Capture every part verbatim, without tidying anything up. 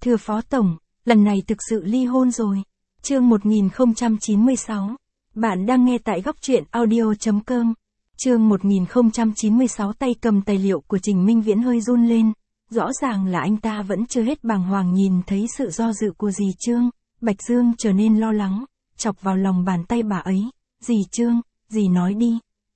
Thưa Phó Tổng, lần này thực sự ly hôn rồi. Chương một nghìn không trăm chín mươi sáu. Bạn đang nghe tại góc truyện audio chấm com. Chương một nghìn không trăm chín mươi sáu. Tay cầm tài liệu của Trình Minh Viễn hơi run lên. Rõ ràng là anh ta vẫn chưa hết bàng hoàng nhìn thấy sự do dự của dì Trương. Bạch Dương trở nên lo lắng, chọc vào lòng bàn tay bà ấy. Dì Trương, dì nói đi.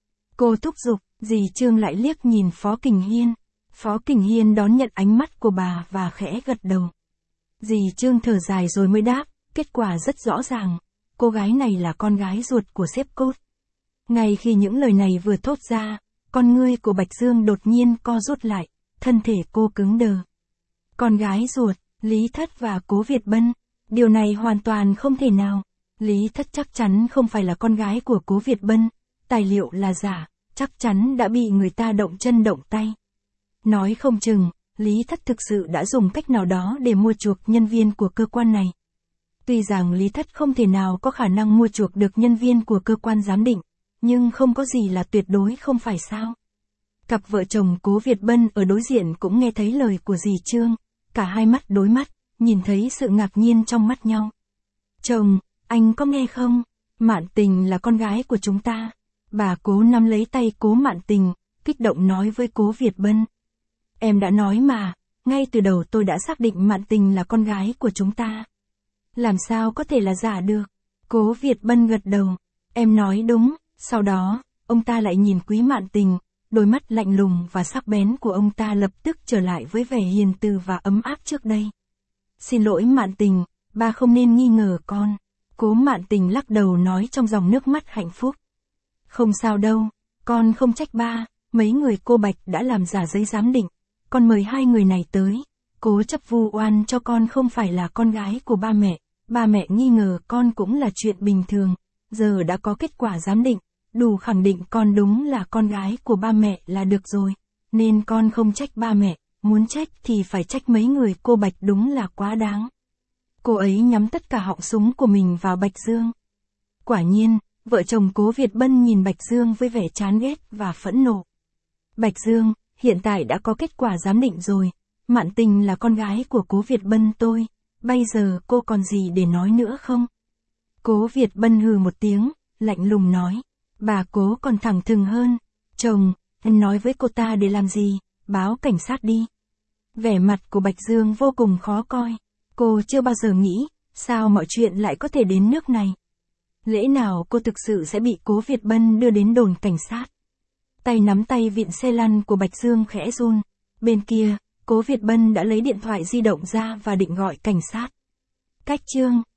Cô thúc giục, dì Trương lại liếc nhìn Phó Kình Hiên. Phó Kình Hiên đón nhận ánh mắt của bà và khẽ gật đầu. Dì Trương thở dài rồi mới đáp, kết quả rất rõ ràng. Cô gái này là con gái ruột của sếp Cốt. Ngay khi những lời này vừa thốt ra, con ngươi của Bạch Dương đột nhiên co rút lại, thân thể cô cứng đờ. Con gái ruột, Lý Thất và Cố Việt Bân, điều này hoàn toàn không thể nào. Lý Thất chắc chắn không phải là con gái của Cố Việt Bân, tài liệu là giả, chắc chắn đã bị người ta động chân động tay. Nói không chừng, Lý Thất thực sự đã dùng cách nào đó để mua chuộc nhân viên của cơ quan này. Tuy rằng Lý Thất không thể nào có khả năng mua chuộc được nhân viên của cơ quan giám định, nhưng không có gì là tuyệt đối không phải sao. Cặp vợ chồng Cố Việt Bân ở đối diện cũng nghe thấy lời của dì Trương, cả hai mắt đối mắt, nhìn thấy sự ngạc nhiên trong mắt nhau. Chồng, anh có nghe không? Mạn Tình là con gái của chúng ta. Bà Cố nắm lấy tay Cố Mạn Tình, kích động nói với Cố Việt Bân. Em đã nói mà, ngay từ đầu tôi đã xác định Mạn Tình là con gái của chúng ta. Làm sao có thể là giả được? Cố Việt Bân gật đầu. Em nói đúng. Sau đó, ông ta lại nhìn Quý Mạn Tình, đôi mắt lạnh lùng và sắc bén của ông ta lập tức trở lại với vẻ hiền từ và ấm áp trước đây. Xin lỗi Mạn Tình, ba không nên nghi ngờ con. Cố Mạn Tình lắc đầu nói trong dòng nước mắt hạnh phúc. Không sao đâu, con không trách ba, mấy người cô Bạch đã làm giả giấy giám định. Con mời hai người này tới, cố chấp vu oan cho con không phải là con gái của ba mẹ, ba mẹ nghi ngờ con cũng là chuyện bình thường, giờ đã có kết quả giám định, đủ khẳng định con đúng là con gái của ba mẹ là được rồi, nên con không trách ba mẹ, muốn trách thì phải trách mấy người cô Bạch đúng là quá đáng. Cô ấy nhắm tất cả họng súng của mình vào Bạch Dương. Quả nhiên, vợ chồng Cố Việt Bân nhìn Bạch Dương với vẻ chán ghét và phẫn nộ. Bạch Dương, hiện tại đã có kết quả giám định rồi, Mạn Tình là con gái của Cố Việt Bân tôi, bây giờ cô còn gì để nói nữa không? Cố Việt Bân hừ một tiếng, lạnh lùng nói, bà Cố còn thẳng thừng hơn, chồng, anh nói với cô ta để làm gì, báo cảnh sát đi. Vẻ mặt của Bạch Dương vô cùng khó coi, cô chưa bao giờ nghĩ, sao mọi chuyện lại có thể đến nước này. Lẽ nào cô thực sự sẽ bị Cố Việt Bân đưa đến đồn cảnh sát? Tay nắm tay vịn xe lăn của Bạch Dương khẽ run. Bên kia, Cố Việt Bân đã lấy điện thoại di động ra và định gọi cảnh sát. Cách Trương.